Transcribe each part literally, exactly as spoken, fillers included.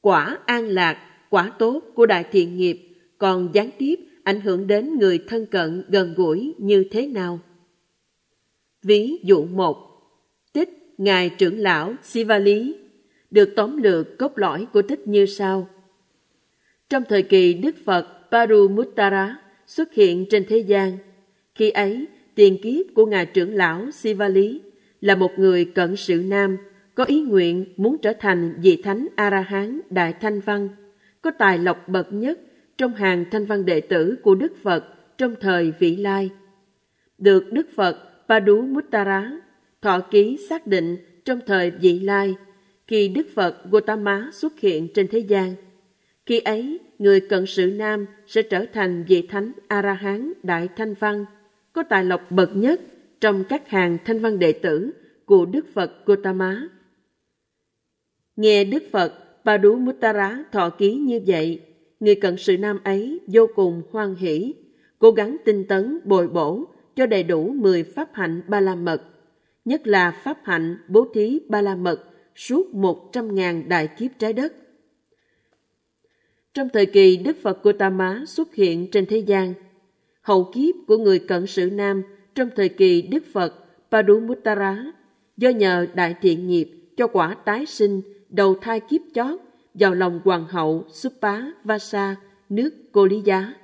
quả an lạc, quả tốt của đại thiện nghiệp còn gián tiếp ảnh hưởng đến người thân cận gần gũi như thế nào? Ví dụ một, tích Ngài trưởng lão Sivali được tóm lược cốt lõi của tích như sau. Trong thời kỳ Đức Phật Parumuttara xuất hiện trên thế gian, khi ấy tiền kiếp của Ngài trưởng lão Sivali là một người cận sự nam, có ý nguyện muốn trở thành vị thánh A-la-hán Đại Thanh Văn, có tài lộc bậc nhất trong hàng thanh văn đệ tử của Đức Phật trong thời vị lai. Được Đức Phật Parumuttara thọ ký xác định trong thời vị lai, khi Đức Phật Gautama xuất hiện trên thế gian. Khi ấy, người cận sự nam sẽ trở thành vị thánh A-la-hán Đại Thanh Văn, có tài lộc bậc nhất trong các hàng thanh văn đệ tử của Đức Phật Gautama. Nghe Đức Phật Parumuttara thọ ký như vậy, người cận sự nam ấy vô cùng hoan hỷ, cố gắng tinh tấn bồi bổ cho đầy đủ mười pháp hạnh ba la mật, nhất là pháp hạnh bố thí ba la mật suốt một trăm ngàn đại kiếp trái đất. Trong thời kỳ Đức Phật Gautama xuất hiện trên thế gian, hậu kiếp của người cận sự nam trong thời kỳ Đức Phật Parumuttara do nhờ đại thiện nghiệp cho quả tái sinh đầu thai kiếp chót vào lòng hoàng hậu Suppa Vasa nước Cô Lý Giá.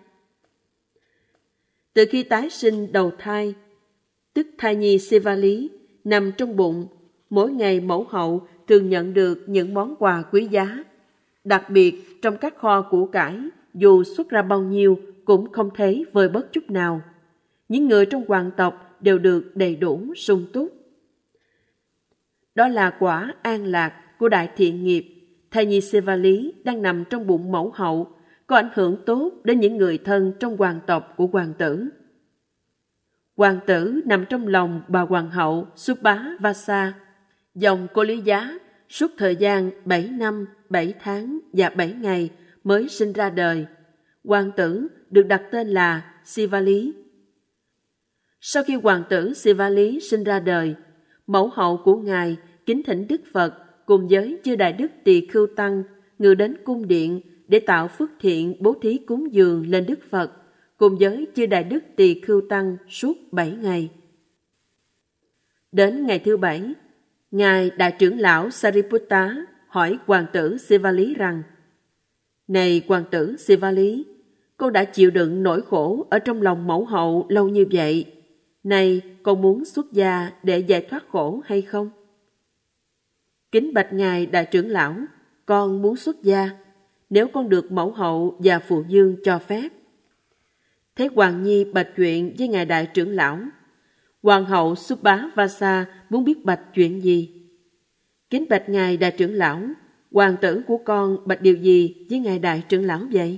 Từ khi tái sinh đầu thai, tức thai nhi Sivali nằm trong bụng, mỗi ngày mẫu hậu thường nhận được những món quà quý giá. Đặc biệt trong các kho củ cải, dù xuất ra bao nhiêu cũng không thấy vơi bớt chút nào. Những người trong hoàng tộc đều được đầy đủ sung túc. Đó là quả an lạc của đại thiện nghiệp. Thai nhi Sivali đang nằm trong bụng mẫu hậu, có ảnh hưởng tốt đến những người thân trong hoàng tộc của hoàng tử. Hoàng tử nằm trong lòng bà hoàng hậu Suppa Vasa, dòng Cô Lý Giá, suốt thời gian bảy năm, bảy tháng và bảy ngày mới sinh ra đời. Hoàng tử được đặt tên là Sivali. Sau khi hoàng tử Sivali sinh ra đời, mẫu hậu của ngài kính thỉnh Đức Phật cùng với chư đại đức tỳ khưu tăng ngự đến cung điện để tạo phước thiện bố thí cúng dường lên Đức Phật cùng với chư đại đức tỳ khưu tăng suốt bảy ngày. Đến ngày thứ bảy, ngài đại trưởng lão Sariputta hỏi hoàng tử Sivali rằng: Này hoàng tử Sivali, con đã chịu đựng nỗi khổ ở trong lòng mẫu hậu lâu như vậy. Này, con muốn xuất gia để giải thoát khổ hay không? Kính bạch ngài đại trưởng lão, con muốn xuất gia, nếu con được mẫu hậu và phụ vương cho phép. Thế Hoàng Nhi bạch chuyện với ngài đại trưởng lão. Hoàng hậu Suppa Vasa muốn biết bạch chuyện gì? Kính bạch ngài đại trưởng lão, hoàng tử của con bạch điều gì với ngài đại trưởng lão vậy?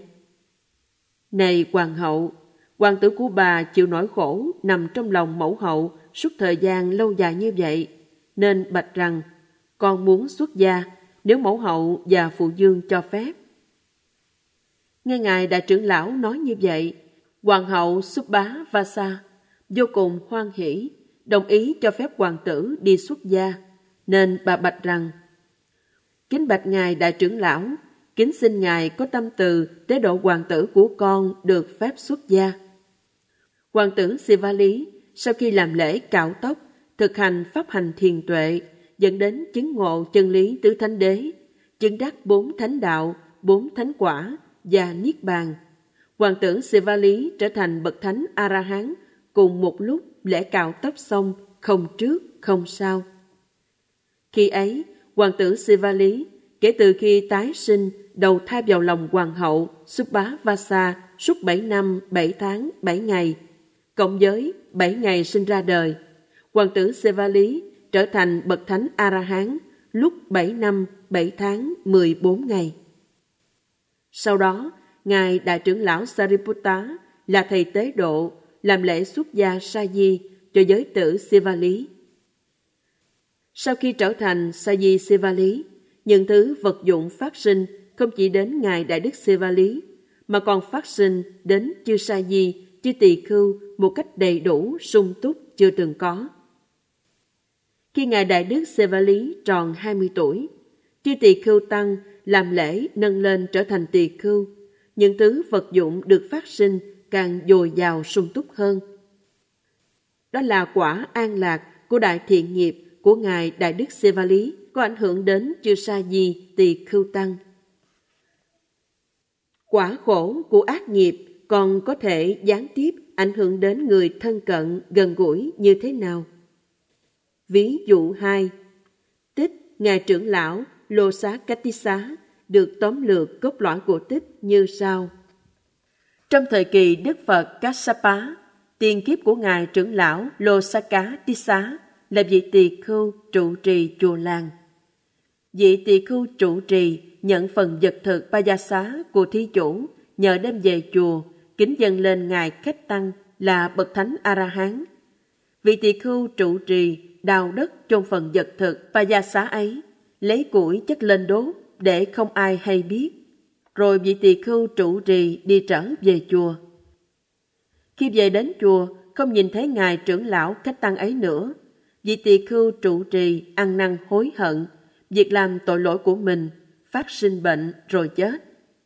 Này hoàng hậu, hoàng tử của bà chịu nỗi khổ nằm trong lòng mẫu hậu suốt thời gian lâu dài như vậy, nên bạch rằng con muốn xuất gia nếu mẫu hậu và phụ vương cho phép. Nghe ngài đại trưởng lão nói như vậy, hoàng hậu Suppa Vasa vô cùng hoan hỷ, đồng ý cho phép hoàng tử đi xuất gia, nên bà bạch rằng: Kính bạch ngài đại trưởng lão, kính xin ngài có tâm từ tế độ hoàng tử của con được phép xuất gia. Hoàng tử Sivali sau khi làm lễ cạo tóc, thực hành pháp hành thiền tuệ, dẫn đến chứng ngộ chân lý tứ thánh đế, chứng đắc bốn thánh đạo, bốn thánh quả và niết bàn. Hoàng tử Sivali trở thành bậc thánh A-la-hán cùng một lúc lễ cạo tóc xong, không trước không sau. Khi ấy, hoàng tử Sivali kể từ khi tái sinh đầu thai vào lòng hoàng hậu Suppa Vasa suốt bảy năm, bảy tháng, bảy ngày, cộng với bảy ngày sinh ra đời, hoàng tử Sivali trở thành bậc thánh A-la-hán lúc bảy năm, bảy tháng, mười bốn ngày. Sau đó, ngài đại trưởng lão Sariputta là thầy tế độ làm lễ xuất gia sa di cho giới tử Sivali. Sau khi trở thành sa di Sivali, những thứ vật dụng phát sinh không chỉ đến ngài đại đức Sivali mà còn phát sinh đến chư sa di, chư tỳ khưu một cách đầy đủ sung túc chưa từng có. Khi ngài đại đức Sivali tròn hai mươi tuổi, chư tỳ khưu tăng làm lễ nâng lên trở thành tỳ khưu, những thứ vật dụng được phát sinh càng dồi dào sung túc hơn. Đó là quả an lạc của đại thiện nghiệp của Ngài Đại Đức Sevali có ảnh hưởng đến chư sa di tỳ khưu tăng. Quả khổ của ác nghiệp còn có thể gián tiếp ảnh hưởng đến người thân cận gần gũi như thế nào? Ví dụ hai, tích Ngài trưởng lão Lô Xá Katissa được tóm lược cốt lõi của tích như sau. Trong thời kỳ Đức Phật Kassapa, tiền kiếp của Ngài trưởng lão Lô Xá Cá Tissa là vị tỳ khưu trụ trì chùa làng. Vị tỳ khưu trụ trì nhận phần vật thực Pajasa của thí chủ, nhờ đem về chùa, kính dâng lên Ngài Khách Tăng là Bậc Thánh A-la-hán. Vị tỳ khưu trụ trì đào đất trong phần vật thực Pajasa ấy, lấy củi chất lên đốt để không ai hay biết. Rồi vị tỳ khưu trụ trì đi trở về chùa. Khi về đến chùa, không nhìn thấy Ngài trưởng lão Khách Tăng ấy nữa. Vị tỳ khưu trụ trì ăn năn hối hận, việc làm tội lỗi của mình, phát sinh bệnh rồi chết.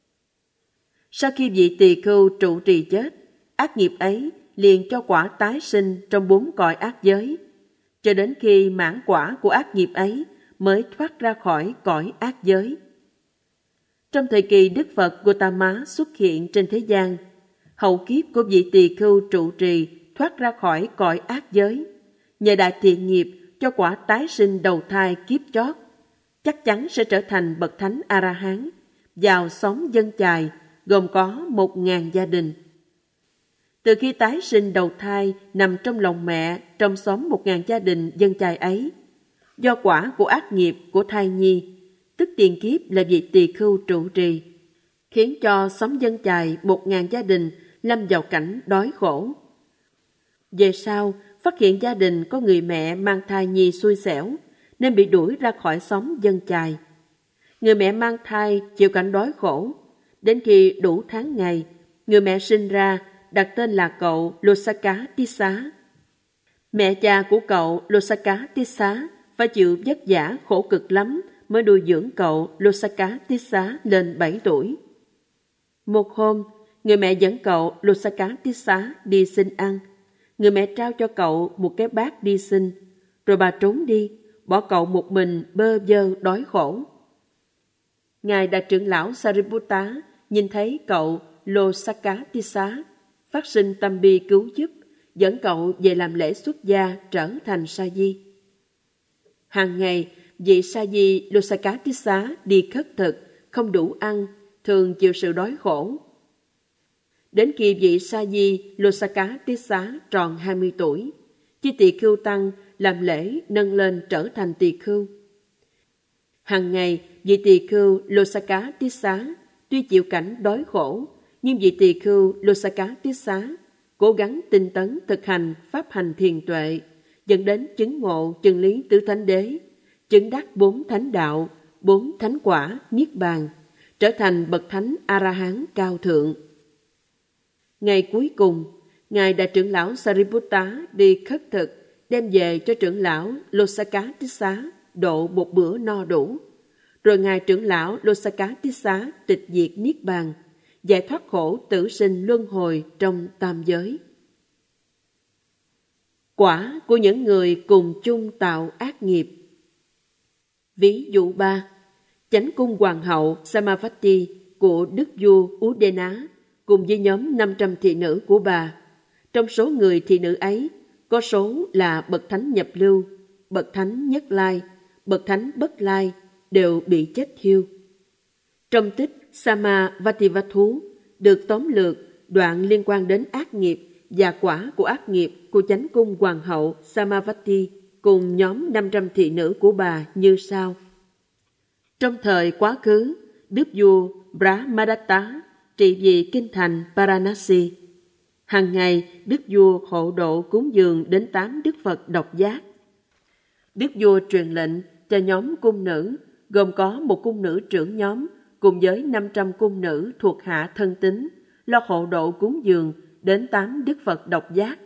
Sau khi vị tỳ khưu trụ trì chết, ác nghiệp ấy liền cho quả tái sinh trong bốn cõi ác giới, cho đến khi mãn quả của ác nghiệp ấy mới thoát ra khỏi cõi ác giới. Trong thời kỳ Đức Phật Gautama xuất hiện trên thế gian, hậu kiếp của vị tỳ khưu trụ trì thoát ra khỏi cõi ác giới, nhờ đại thiện nghiệp cho quả tái sinh đầu thai kiếp chót, chắc chắn sẽ trở thành bậc thánh A-la-hán, vào xóm dân chài gồm có một ngàn gia đình. Từ khi tái sinh đầu thai nằm trong lòng mẹ trong xóm một ngàn gia đình dân chài ấy, do quả của ác nghiệp của thai nhi, tức tiền kiếp là vị tỳ khưu trụ trì, khiến cho xóm dân chài một ngàn gia đình lâm vào cảnh đói khổ. Về sau, phát hiện gia đình có người mẹ mang thai nhi xui xẻo, nên bị đuổi ra khỏi xóm dân chài. Người mẹ mang thai chịu cảnh đói khổ. Đến khi đủ tháng ngày, người mẹ sinh ra đặt tên là cậu Losaka Tissa. Mẹ cha của cậu Losaka Tissa phải chịu vất vả khổ cực lắm mới nuôi dưỡng cậu Losaka Tissa lên bảy tuổi. Một hôm, người mẹ dẫn cậu Losaka Tissa đi xin ăn. Người mẹ trao cho cậu một cái bát đi xin, rồi bà trốn đi, bỏ cậu một mình bơ vơ đói khổ. Ngài Đại trưởng lão Sariputta nhìn thấy cậu Losaka Tissa, phát sinh tâm bi cứu giúp, dẫn cậu về làm lễ xuất gia trở thành sa di. Hàng ngày, vị sa di Losaka Tissa đi khất thực, không đủ ăn, thường chịu sự đói khổ. Đến khi vị sa di Losaka Tissa tròn hai mươi tuổi, chư tỳ khưu tăng làm lễ nâng lên trở thành tỳ khưu. Hàng ngày, vị tỳ khưu Losaka Tissa tuy chịu cảnh đói khổ, nhưng vị tỳ khưu Losaka Tissa cố gắng tinh tấn thực hành pháp hành thiền tuệ, dẫn đến chứng ngộ chân lý tứ thánh đế, chứng đắc bốn thánh đạo, bốn thánh quả niết bàn, trở thành bậc thánh A-la-hán cao thượng. Ngày cuối cùng, Ngài Đại trưởng lão Sariputta đi khất thực, đem về cho trưởng lão Losaka Tissa độ một bữa no đủ. Rồi Ngài trưởng lão Losaka Tissa tịch diệt niết bàn, giải thoát khổ tử sinh luân hồi trong tam giới. Quả của những người cùng chung tạo ác nghiệp. Ví dụ ba, chánh cung hoàng hậu Samavati của đức vua Udena cùng với nhóm năm trăm thị nữ của bà. Trong số người thị nữ ấy, có số là bậc thánh nhập lưu, bậc thánh nhất lai, bậc thánh bất lai đều bị chết thiêu. Trong tích Samavativatthú được tóm lược đoạn liên quan đến ác nghiệp và quả của ác nghiệp của chánh cung hoàng hậu Samavati cùng nhóm năm trăm thị nữ của bà như sau. Trong thời quá khứ, đức vua Brahmadatta trị vì kinh thành Varanasi. Hàng ngày, đức vua hộ độ cúng dường đến tám đức Phật độc giác. Đức vua truyền lệnh cho nhóm cung nữ, gồm có một cung nữ trưởng nhóm cùng với năm trăm cung nữ thuộc hạ thân tín, lo hộ độ cúng dường đến tám đức Phật độc giác.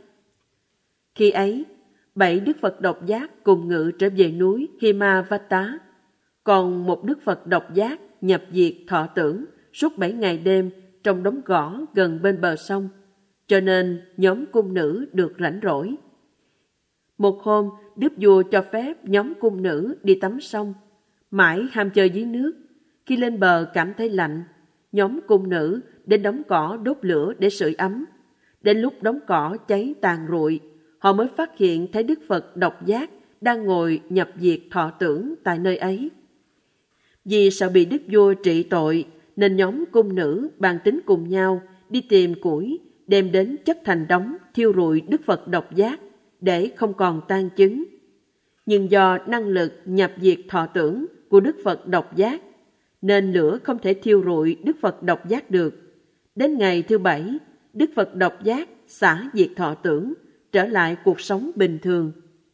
Khi ấy, bảy đức Phật độc giác cùng ngự trở về núi Himavata. Còn một Đức Phật độc giác nhập diệt thọ tưởng suốt bảy ngày đêm trong đống gõ gần bên bờ sông, cho nên nhóm cung nữ được rảnh rỗi. Một hôm, đức vua cho phép nhóm cung nữ đi tắm sông, mãi ham chơi dưới nước. Khi lên bờ cảm thấy lạnh, nhóm cung nữ đến đống cỏ đốt lửa để sưởi ấm. Đến lúc đống cỏ cháy tàn rụi, họ mới phát hiện thấy Đức Phật độc giác đang ngồi nhập diệt thọ tưởng tại nơi ấy. Vì sợ bị đức vua trị tội, nên nhóm cung nữ bàn tính cùng nhau đi tìm củi, đem đến chất thành đống thiêu rụi Đức Phật độc giác để không còn tang chứng. Nhưng do năng lực nhập diệt thọ tưởng của Đức Phật độc giác, nên lửa không thể thiêu rụi Đức Phật độc giác được. Đến ngày thứ bảy, Đức Phật độc giác xả diệt thọ tưởng, trở lại cuộc sống bình thường.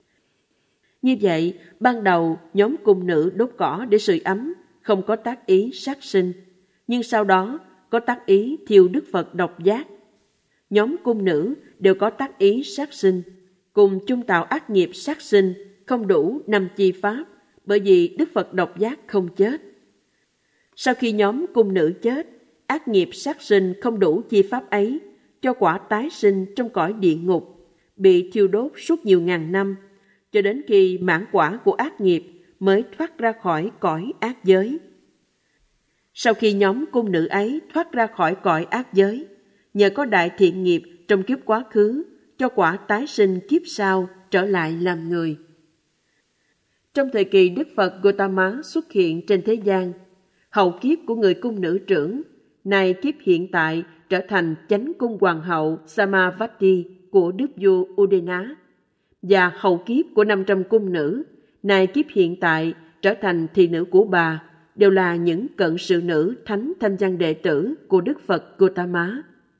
Như vậy, ban đầu nhóm cung nữ đốt cỏ để sưởi ấm, không có tác ý sát sinh, nhưng sau đó có tác ý thiêu Đức Phật độc giác. Nhóm cung nữ đều có tác ý sát sinh, cùng chung tạo ác nghiệp sát sinh không đủ năm chi pháp, bởi vì Đức Phật độc giác không chết. Sau khi nhóm cung nữ chết, ác nghiệp sát sinh không đủ chi pháp ấy, cho quả tái sinh trong cõi địa ngục, bị thiêu đốt suốt nhiều ngàn năm, cho đến khi mãn quả của ác nghiệp mới thoát ra khỏi cõi ác giới. Sau khi nhóm cung nữ ấy thoát ra khỏi cõi ác giới, nhờ có đại thiện nghiệp trong kiếp quá khứ, cho quả tái sinh kiếp sau trở lại làm người. Trong thời kỳ Đức Phật Gautama xuất hiện trên thế gian, hậu kiếp của người cung nữ trưởng, nay kiếp hiện tại trở thành chánh cung hoàng hậu Samavati của đức vua Udena, và hậu kiếp của năm trăm cung nữ, nay kiếp hiện tại trở thành thị nữ của bà, đều là những cận sự nữ thánh thanh văn đệ tử của Đức Phật Gautama.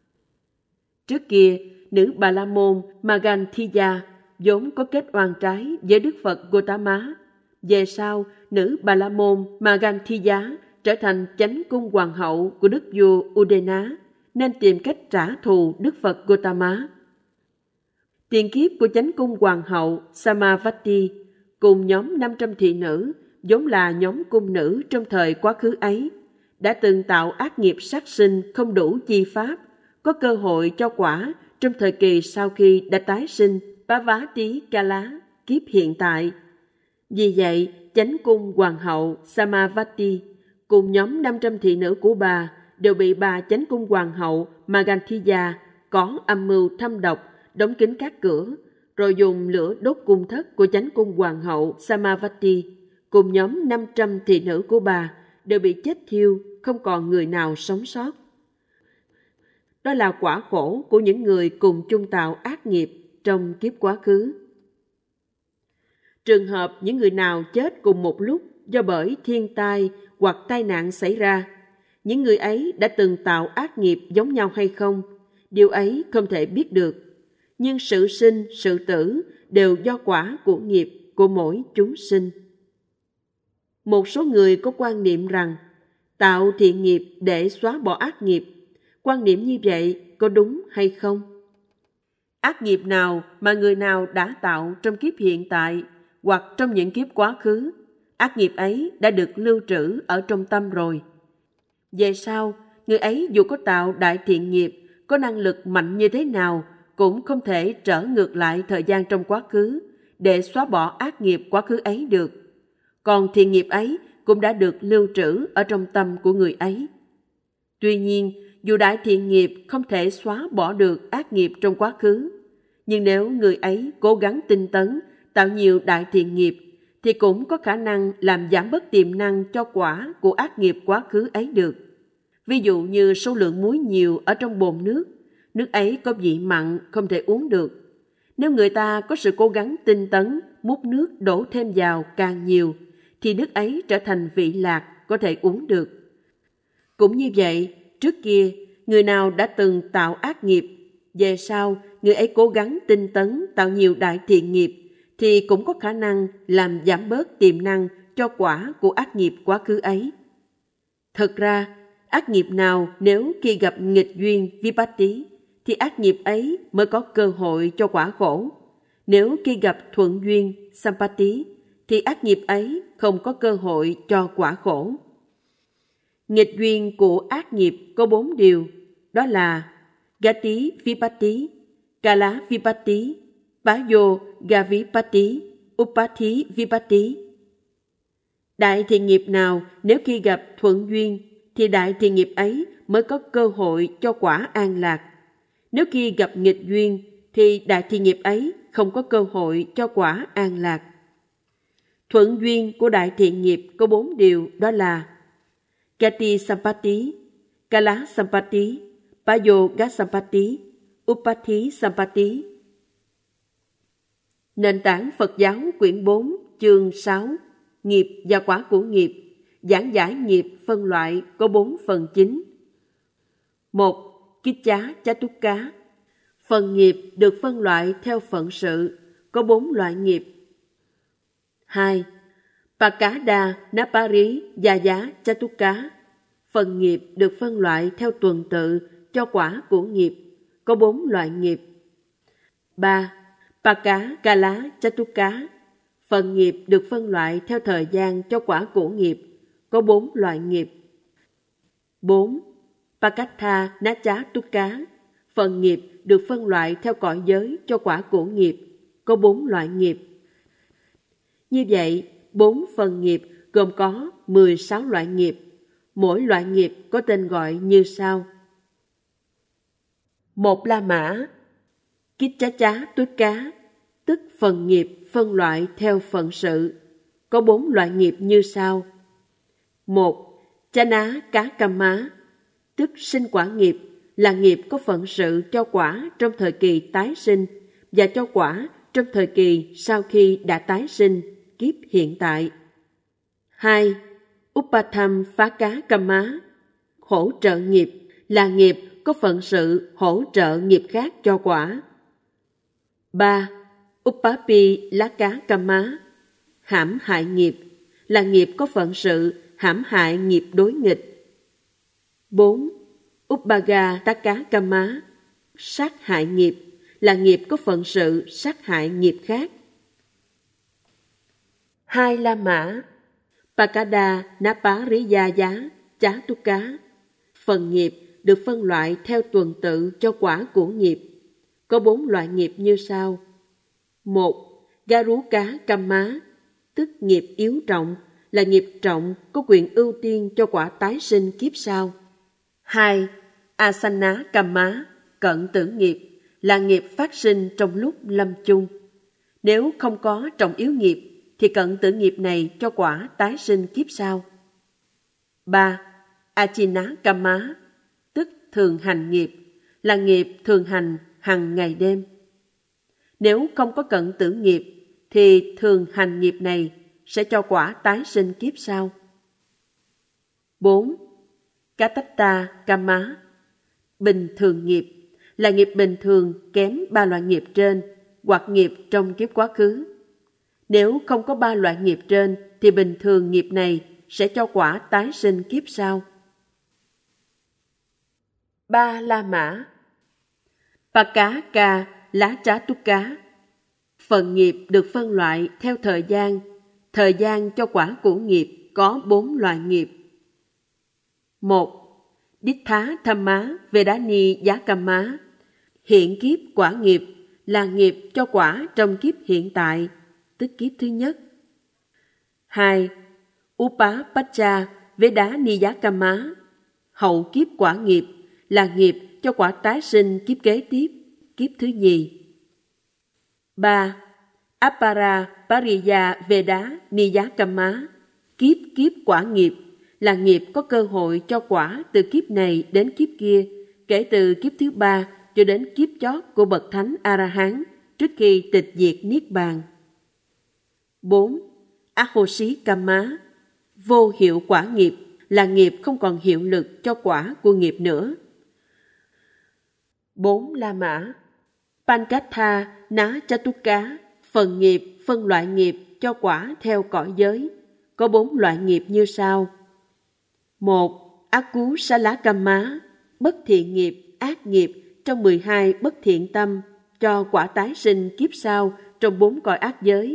Trước kia, nữ Bà La Môn Maganthiya vốn có kết oan trái với Đức Phật Gautama. Về sau, nữ Bà La Môn Maganthiya trở thành chánh cung hoàng hậu của đức vua Udena, nên tìm cách trả thù Đức Phật Gautama. Tiền kiếp của chánh cung hoàng hậu Samavati cùng nhóm năm trăm thị nữ, vốn là nhóm cung nữ trong thời quá khứ ấy, đã từng tạo ác nghiệp sát sinh không đủ chi pháp, có cơ hội cho quả trong thời kỳ sau khi đã tái sinh Parvati Kala kiếp hiện tại. Vì vậy, chánh cung hoàng hậu Samavati cùng nhóm năm trăm thị nữ của bà đều bị bà chánh cung hoàng hậu Maganthiya có âm mưu thâm độc, đóng kín các cửa, rồi dùng lửa đốt cung thất của chánh cung hoàng hậu Samavati cùng nhóm năm trăm thị nữ của bà đều bị chết thiêu, không còn người nào sống sót. Đó là quả khổ của những người cùng chung tạo ác nghiệp trong kiếp quá khứ. Trường hợp những người nào chết cùng một lúc do bởi thiên tai hoặc tai nạn xảy ra, những người ấy đã từng tạo ác nghiệp giống nhau hay không, điều ấy không thể biết được. Nhưng sự sinh, sự tử đều do quả của nghiệp của mỗi chúng sinh. Một số người có quan niệm rằng tạo thiện nghiệp để xóa bỏ ác nghiệp. Quan niệm như vậy có đúng hay không? Ác nghiệp nào mà người nào đã tạo trong kiếp hiện tại hoặc trong những kiếp quá khứ, ác nghiệp ấy đã được lưu trữ ở trong tâm rồi. Về sau, người ấy dù có tạo đại thiện nghiệp, có năng lực mạnh như thế nào, cũng không thể trở ngược lại thời gian trong quá khứ để xóa bỏ ác nghiệp quá khứ ấy được. Còn thiện nghiệp ấy cũng đã được lưu trữ ở trong tâm của người ấy. Tuy nhiên, dù đại thiện nghiệp không thể xóa bỏ được ác nghiệp trong quá khứ, nhưng nếu người ấy cố gắng tinh tấn, tạo nhiều đại thiện nghiệp, thì cũng có khả năng làm giảm bớt tiềm năng cho quả của ác nghiệp quá khứ ấy được. Ví dụ như số lượng muối nhiều ở trong bồn nước, nước ấy có vị mặn không thể uống được. Nếu người ta có sự cố gắng tinh tấn, múc nước đổ thêm vào càng nhiều, thì nước ấy trở thành vị lạc, có thể uống được. Cũng như vậy, trước kia, người nào đã từng tạo ác nghiệp, về sau, người ấy cố gắng tinh tấn, tạo nhiều đại thiện nghiệp, thì cũng có khả năng làm giảm bớt tiềm năng cho quả của ác nghiệp quá khứ ấy. Thật ra, ác nghiệp nào nếu khi gặp nghịch duyên vipatti, thì ác nghiệp ấy mới có cơ hội cho quả khổ. Nếu khi gặp thuận duyên sampatti, thì ác nghiệp ấy không có cơ hội cho quả khổ. Nghịch duyên của ác nghiệp có bốn điều, đó là Gati Vipatti, Kala Vipatti, Payo Gavipatti, Upati Vipatti. Đại thiện nghiệp nào nếu khi gặp thuận duyên thì đại thiện nghiệp ấy mới có cơ hội cho quả an lạc. Nếu khi gặp nghịch duyên thì đại thiện nghiệp ấy không có cơ hội cho quả an lạc. Thuận duyên của đại thiện nghiệp có bốn điều, đó là Gati Sampatti, Kala Sampatti, Payoga Sampatti, Upati Sampatti. Nền tảng Phật giáo quyển bốn, chương sáu, nghiệp và quả của nghiệp, giảng giải nghiệp phân loại có bốn phần chính. Một. Kicca Chatukka. Phần nghiệp được phân loại theo phận sự, có bốn loại nghiệp. Hai. Pakada Napari Yaya Chatukka. Phần nghiệp được phân loại theo tuần tự cho quả của nghiệp, có bốn loại nghiệp. Ba. Paka Kala Chatukka. Phần nghiệp được phân loại theo thời gian cho quả của nghiệp, có bốn loại nghiệp. Bốn. Pakatha Nacha Tukka. Phần nghiệp được phân loại theo cõi giới cho quả của nghiệp, có bốn loại nghiệp. Như vậy, bốn phần nghiệp gồm có mười sáu loại nghiệp. Mỗi loại nghiệp có tên gọi như sau. Một La Mã, Kicca Tukka, tức phần nghiệp phân loại theo phận sự, có bốn loại nghiệp như sau. Một. Chana Cá Kamma, tức sinh quả nghiệp, là nghiệp có phận sự cho quả trong thời kỳ tái sinh và cho quả trong thời kỳ sau khi đã tái sinh, kiếp hiện tại. Hai. Upatham Phá Cá Kamma, hỗ trợ nghiệp, là nghiệp có phận sự hỗ trợ nghiệp khác cho quả. Ba. Upapi Lá Cá Kamma, hãm hại nghiệp, là nghiệp có phận sự hãm hại nghiệp đối nghịch. Bốn. Uppaga Taka Kamma, sát hại nghiệp, là nghiệp có phận sự sát hại nghiệp khác. Hai La Mã, Pakada Napariyaya Chatukka. Phần nghiệp được phân loại theo tuần tự cho quả của nghiệp, có bốn loại nghiệp như sau. Một. Garuka Kamma, tức nghiệp yếu trọng, là nghiệp trọng có quyền ưu tiên cho quả tái sinh kiếp sau. Hai. Asana Kamma, cận tử nghiệp, là nghiệp phát sinh trong lúc lâm chung. Nếu không có trọng yếu nghiệp thì cận tử nghiệp này cho quả tái sinh kiếp sau. Ba. Achina Kamma, tức thường hành nghiệp, là nghiệp thường hành hằng ngày đêm. Nếu không có cận tử nghiệp thì thường hành nghiệp này sẽ cho quả tái sinh kiếp sau. Bốn. Katatta Kamma, bình thường nghiệp, là nghiệp bình thường kém ba loại nghiệp trên hoặc nghiệp trong kiếp quá khứ. Nếu không có ba loại nghiệp trên thì bình thường nghiệp này sẽ cho quả tái sinh kiếp sau. Ba La Mã, Pakaka Lá Trá Túc Cá. Phần nghiệp được phân loại theo thời gian. Thời gian cho quả của nghiệp có bốn loại nghiệp. Một. Dittha Thamma Vedani Giá Kamma, hiện kiếp quả nghiệp, là nghiệp cho quả trong kiếp hiện tại, tức kiếp thứ nhất. Hai. Upapacha Vedani Giá Kamma, hậu kiếp quả nghiệp, là nghiệp cho quả tái sinh kiếp kế tiếp, kiếp thứ nhì. Ba. Apara Pariya Veda Niya Kamma, kiếp kiếp quả nghiệp, là nghiệp có cơ hội cho quả từ kiếp này đến kiếp kia, kể từ kiếp thứ ba cho đến kiếp chót của bậc thánh A-la-hán trước khi tịch diệt niết bàn. Bốn. Ahosi Kamma, vô hiệu quả nghiệp, là nghiệp không còn hiệu lực cho quả của nghiệp nữa. Bốn La Mã, Pankatha Ná Chatukka, phần nghiệp phân loại nghiệp cho quả theo cõi giới, có bốn loại nghiệp như sau. Một. Akusala Kamma, bất thiện nghiệp, ác nghiệp trong mười hai bất thiện tâm, cho quả tái sinh kiếp sau trong bốn cõi ác giới,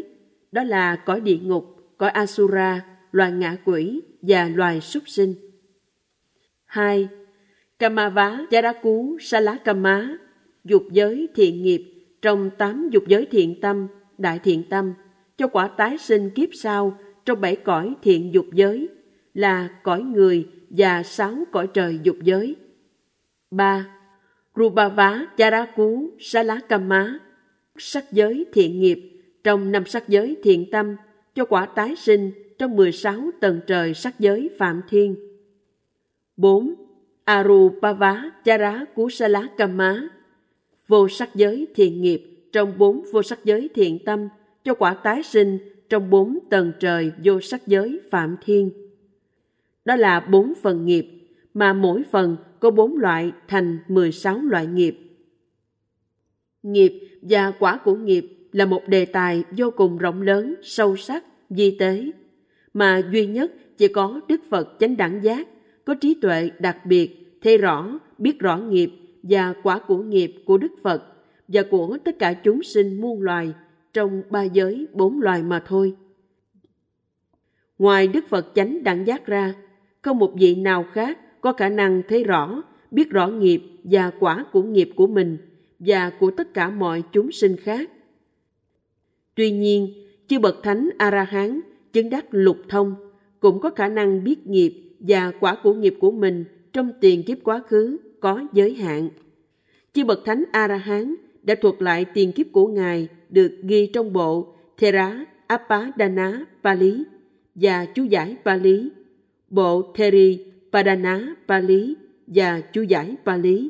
đó là cõi địa ngục, cõi Asura, loài ngạ quỷ và loài súc sinh. Hai. Kamava Jaraku Salakama, dục giới thiện nghiệp trong tám dục giới thiện tâm, đại thiện tâm, cho quả tái sinh kiếp sau trong bảy cõi thiện dục giới, là cõi người và sáu cõi trời dục giới. Ba. Rubava Jaraku Salakama, sắc giới thiện nghiệp trong năm sắc giới thiện tâm, cho quả tái sinh trong mười sáu tầng trời sắc giới phạm thiên. Bốn. Arupava Jara Kusala Kama, vô sắc giới thiện nghiệp trong bốn vô sắc giới thiện tâm, cho quả tái sinh trong bốn tầng trời vô sắc giới phạm thiên. Đó là bốn phần nghiệp, mà mỗi phần có bốn loại thành mười sáu loại nghiệp. Nghiệp và quả của nghiệp là một đề tài vô cùng rộng lớn, sâu sắc, vi tế, mà duy nhất chỉ có Đức Phật chánh đẳng giác, có trí tuệ đặc biệt, thấy rõ, biết rõ nghiệp và quả của nghiệp của Đức Phật và của tất cả chúng sinh muôn loài trong ba giới bốn loài mà thôi. Ngoài Đức Phật chánh đẳng giác ra, không một vị nào khác có khả năng thấy rõ, biết rõ nghiệp và quả của nghiệp của mình và của tất cả mọi chúng sinh khác. Tuy nhiên, chư bậc thánh A-la-hán chứng đắc lục thông cũng có khả năng biết nghiệp và quả của nghiệp của mình trong tiền kiếp quá khứ có giới hạn. Chư bậc thánh A-la-hán đã thuật lại tiền kiếp của Ngài được ghi trong bộ Thera Appadana Pali và chú giải Pali, bộ Theri Padana Pali và chú giải Pali.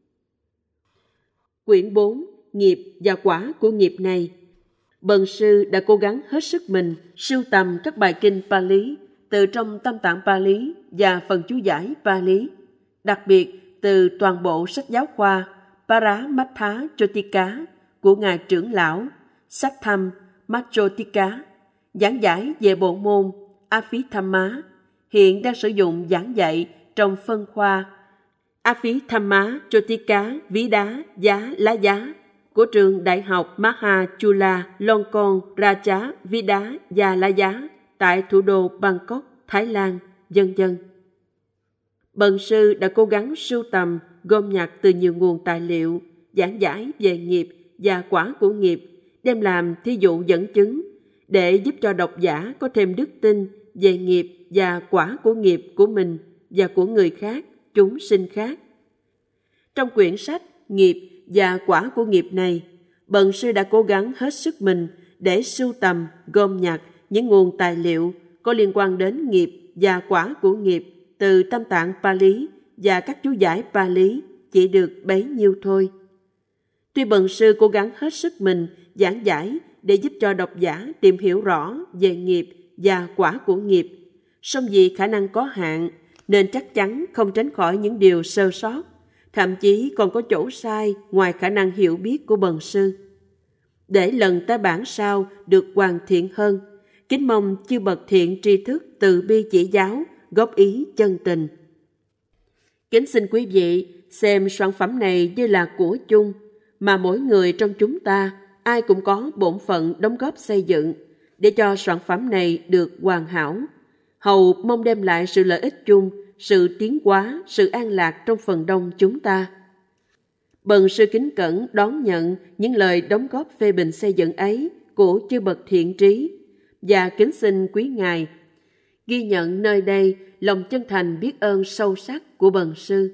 Quyển bốn, nghiệp và quả của nghiệp này, bần sư đã cố gắng hết sức mình sưu tầm các bài kinh Pali từ trong Tam Tạng Pali và phần chú giải Pali, đặc biệt từ toàn bộ sách giáo khoa Paramattha Jotika của Ngài trưởng lão Satham Machotika, giảng giải về bộ môn Abhidhamma, hiện đang sử dụng giảng dạy trong phân khoa Abhidhamma Jotika Ví Đá Giá Lá Giá của trường Đại học Mahachula Longkorn Raja Vida Gia La Giá tại thủ đô Bangkok, Thái Lan, vân vân. Bần sư đã cố gắng sưu tầm, gom nhặt từ nhiều nguồn tài liệu, giảng giải về nghiệp và quả của nghiệp, đem làm thí dụ dẫn chứng, để giúp cho độc giả có thêm đức tin về nghiệp và quả của nghiệp của mình và của người khác, chúng sinh khác. Trong quyển sách Nghiệp và quả của nghiệp này, bần sư đã cố gắng hết sức mình để sưu tầm, gom nhặt những nguồn tài liệu có liên quan đến nghiệp và quả của nghiệp từ Tam Tạng Pali và các chú giải Pali, chỉ được bấy nhiêu thôi. Tuy bần sư cố gắng hết sức mình giảng giải để giúp cho độc giả tìm hiểu rõ về nghiệp và quả của nghiệp, song vì khả năng có hạn nên chắc chắn không tránh khỏi những điều sơ sót, thậm chí còn có chỗ sai ngoài khả năng hiểu biết của bần sư. Để lần tới bản sau được hoàn thiện hơn, kính mong chư bậc thiện tri thức từ bi chỉ giáo, góp ý chân tình. Kính xin quý vị xem sản phẩm này như là của chung, mà mỗi người trong chúng ta ai cũng có bổn phận đóng góp xây dựng, để cho sản phẩm này được hoàn hảo, hầu mong đem lại sự lợi ích chung, sự tiến hóa, sự an lạc trong phần đông chúng ta. Bần sư kính cẩn đón nhận những lời đóng góp phê bình xây dựng ấy của chư bậc thiện trí, và kính xin quý ngài ghi nhận nơi đây lòng chân thành biết ơn sâu sắc của bần sư.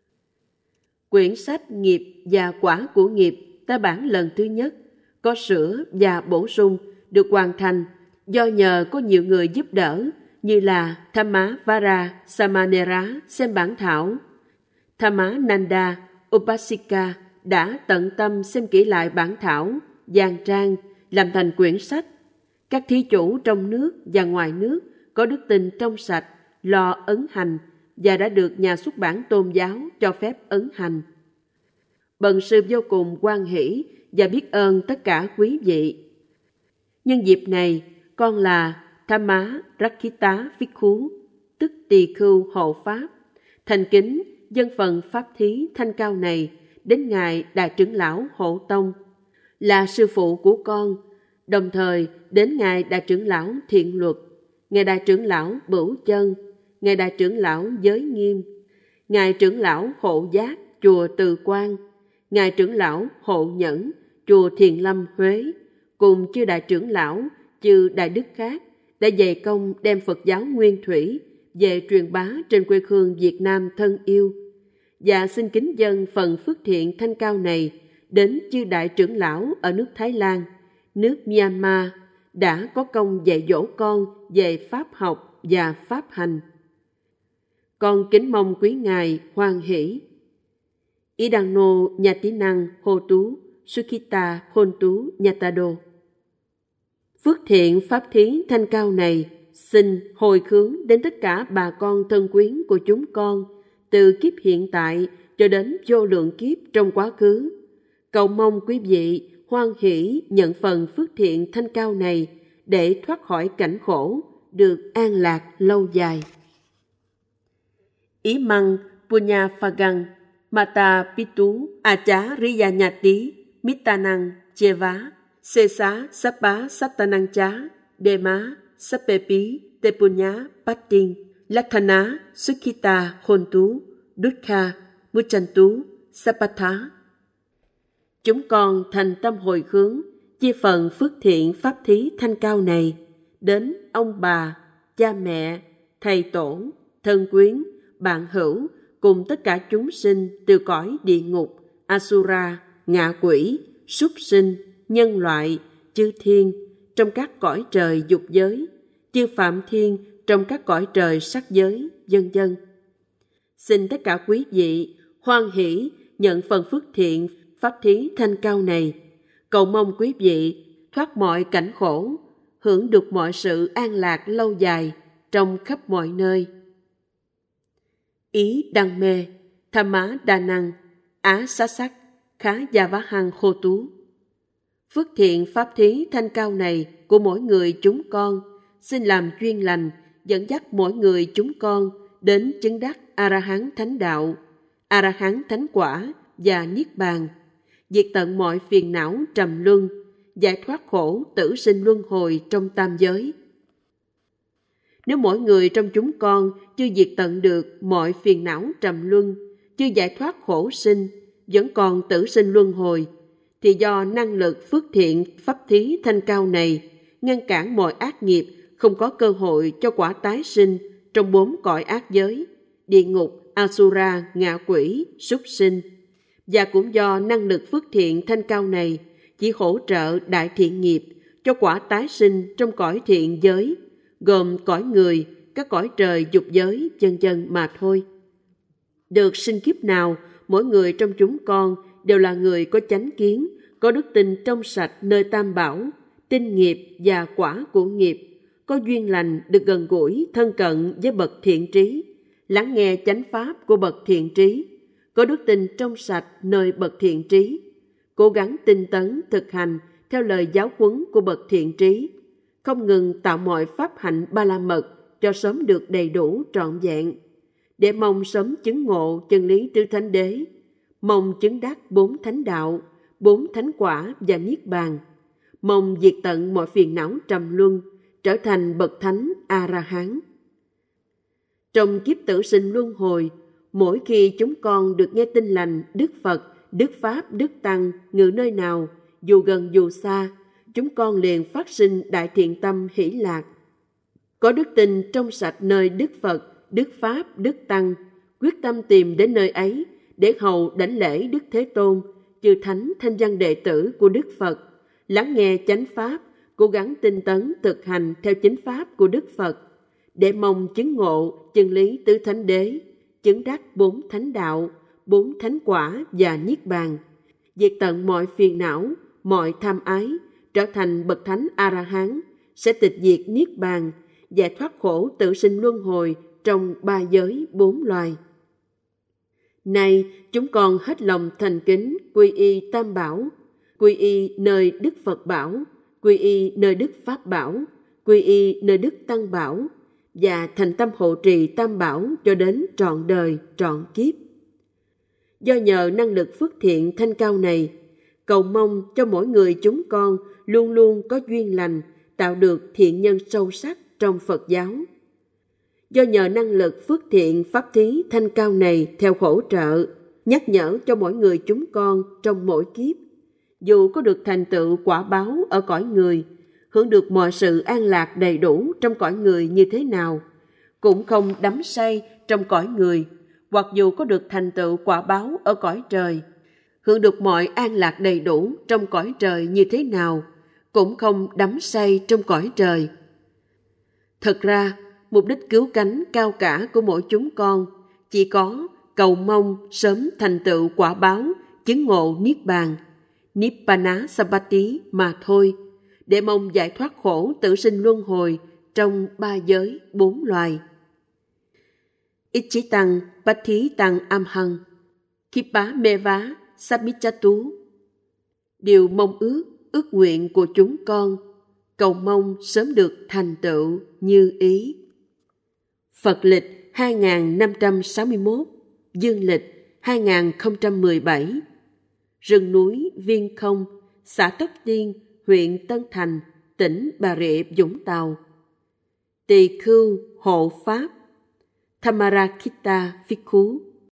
Quyển sách Nghiệp và quả của nghiệp tái bản lần thứ nhất, có sửa và bổ sung, được hoàn thành do nhờ có nhiều người giúp đỡ như là Thamavara Samanera xem bản thảo, Thamananda Upasika đã tận tâm xem kỹ lại bản thảo, dàn trang, làm thành quyển sách. Các thí chủ trong nước và ngoài nước có đức tin trong sạch, lo ấn hành và đã được nhà xuất bản tôn giáo cho phép ấn hành. Bần sư vô cùng hoan hỷ và biết ơn tất cả quý vị. Nhân dịp này, con là Thamma Rakkhita Phikkhú, tức tỳ khưu hộ pháp, thành kính dâng phần pháp thí thanh cao này đến ngài Đại trưởng lão Hộ Tông, là sư phụ của con, đồng thời đến Ngài Đại trưởng lão Thiện Luật, Ngài Đại trưởng lão Bửu Chân, Ngài Đại trưởng lão Giới Nghiêm, Ngài trưởng lão Hộ Giác, chùa Từ Quang, Ngài trưởng lão Hộ Nhẫn, chùa Thiền Lâm, Huế, cùng chư đại trưởng lão, chư đại đức khác đã dày công đem Phật giáo nguyên thủy về truyền bá trên quê hương Việt Nam thân yêu. Và xin kính dâng phần phước thiện thanh cao này đến chư đại trưởng lão ở nước Thái Lan, nước Myanmar đã có công dạy dỗ con về pháp học và pháp hành. Con kính mong quý ngài hoan hỷ. Idano Nyatinang Hô Tú Sukhita Hôn Tú Nyatado. Phước thiện pháp thí thanh cao này xin hồi hướng đến tất cả bà con thân quyến của chúng con từ kiếp hiện tại cho đến vô lượng kiếp trong quá khứ. Cầu mong quý vị hoan hỷ nhận phần phước thiện thanh cao này để thoát khỏi cảnh khổ, được an lạc lâu dài. Ý măng Punya Phagang Mata Pitu Acharya Nhati Mitanang Cheva Sesa Sappa Sattanang Cha Dema Sappepi Tepunya Pattin Lathana Sukhita Hontu Dukkha Muchantu Sapatha. Chúng con thành tâm hồi hướng chia phần phước thiện pháp thí thanh cao này đến ông bà, cha mẹ, thầy tổ, thân quyến, bạn hữu cùng tất cả chúng sinh từ cõi địa ngục, Asura, ngạ quỷ, súc sinh, nhân loại, chư thiên trong các cõi trời dục giới, chư phạm thiên trong các cõi trời sắc giới, vân vân. Xin tất cả quý vị hoan hỷ nhận phần phước thiện pháp thí thanh cao này, cầu mong quý vị thoát mọi cảnh khổ, hưởng được mọi sự an lạc lâu dài trong khắp mọi nơi. Ý đăng mê Tham má đa năng Á xá sắc Khá gia vá hăng khô tú. Phước thiện pháp thí thanh cao này của mỗi người chúng con xin làm duyên lành dẫn dắt mỗi người chúng con đến chứng đắc A-la-hán thánh đạo, A-la-hán thánh quả và niết bàn, diệt tận mọi phiền não trầm luân, giải thoát khổ tử sinh luân hồi trong tam giới. Nếu mỗi người trong chúng con chưa diệt tận được mọi phiền não trầm luân, chưa giải thoát khổ sinh, vẫn còn tử sinh luân hồi, thì do năng lực phước thiện pháp thí thanh cao này ngăn cản mọi ác nghiệp, không có cơ hội cho quả tái sinh trong bốn cõi ác giới, địa ngục, Asura, ngạ quỷ, súc sinh. Và cũng do năng lực phước thiện thanh cao này chỉ hỗ trợ đại thiện nghiệp cho quả tái sinh trong cõi thiện giới, gồm cõi người, các cõi trời dục giới, vân vân mà thôi. Được sinh kiếp nào, mỗi người trong chúng con đều là người có chánh kiến, có đức tin trong sạch nơi tam bảo, tin nghiệp và quả của nghiệp, có duyên lành được gần gũi thân cận với bậc thiện trí, lắng nghe chánh pháp của bậc thiện trí, có đức tin trong sạch nơi bậc thiện trí, cố gắng tinh tấn thực hành theo lời giáo huấn của bậc thiện trí, không ngừng tạo mọi pháp hạnh ba la mật cho sớm được đầy đủ trọn vẹn, để mong sớm chứng ngộ chân lý tứ thánh đế, mong chứng đắc bốn thánh đạo, bốn thánh quả và niết bàn, mong diệt tận mọi phiền não trầm luân, trở thành bậc thánh A-la-hán. Trong kiếp tử sinh luân hồi, mỗi khi chúng con được nghe tin lành Đức Phật, Đức Pháp, Đức Tăng ngự nơi nào, dù gần dù xa, chúng con liền phát sinh đại thiện tâm hỷ lạc. Có đức tin trong sạch nơi Đức Phật, Đức Pháp, Đức Tăng, quyết tâm tìm đến nơi ấy để hầu đảnh lễ Đức Thế Tôn, chư thánh thanh văn đệ tử của Đức Phật, lắng nghe chánh pháp, cố gắng tinh tấn thực hành theo chính pháp của Đức Phật, để mong chứng ngộ chân lý tứ thánh đế, chứng đắc bốn thánh đạo, bốn thánh quả và niết bàn, diệt tận mọi phiền não, mọi tham ái, trở thành bậc thánh A-la-hán, sẽ tịch diệt niết bàn, giải thoát khổ tự sinh luân hồi trong ba giới bốn loài. Nay chúng con hết lòng thành kính quy y tam bảo, quy y nơi Đức Phật bảo, quy y nơi Đức Pháp bảo, quy y nơi Đức Tăng bảo, và thành tâm hộ trì tam bảo cho đến trọn đời trọn kiếp. Do nhờ năng lực phước thiện thanh cao này, cầu mong cho mỗi người chúng con luôn luôn có duyên lành, tạo được thiện nhân sâu sắc trong Phật giáo. Do nhờ năng lực phước thiện pháp thí thanh cao này theo hỗ trợ, nhắc nhở cho mỗi người chúng con trong mỗi kiếp, dù có được thành tựu quả báo ở cõi người, hưởng được mọi sự an lạc đầy đủ trong cõi người như thế nào, cũng không đắm say trong cõi người, hoặc dù có được thành tựu quả báo ở cõi trời, hưởng được mọi an lạc đầy đủ trong cõi trời như thế nào, cũng không đắm say trong cõi trời. Thật ra, mục đích cứu cánh cao cả của mỗi chúng con chỉ có cầu mong sớm thành tựu quả báo, chứng ngộ Niết Bàn, Nibbana Sampatti mà thôi, để mong giải thoát khổ tử sinh luân hồi trong ba giới bốn loài. Ichitang Pathi Tăng Amhăng Kippa Meva Samichatu. Điều mong ước, ước nguyện của chúng con, cầu mong sớm được thành tựu như ý. Phật lịch hai nghìn năm trăm sáu mươi mốt, dương lịch hai nghìn không trăm mười bảy. Rừng núi Viên Không, xã Tóc Tiên, huyện Tân Thành, tỉnh Bà Rịa Vũng Tàu. Tỳ khưu hộ pháp Thamarakita Phikkhú.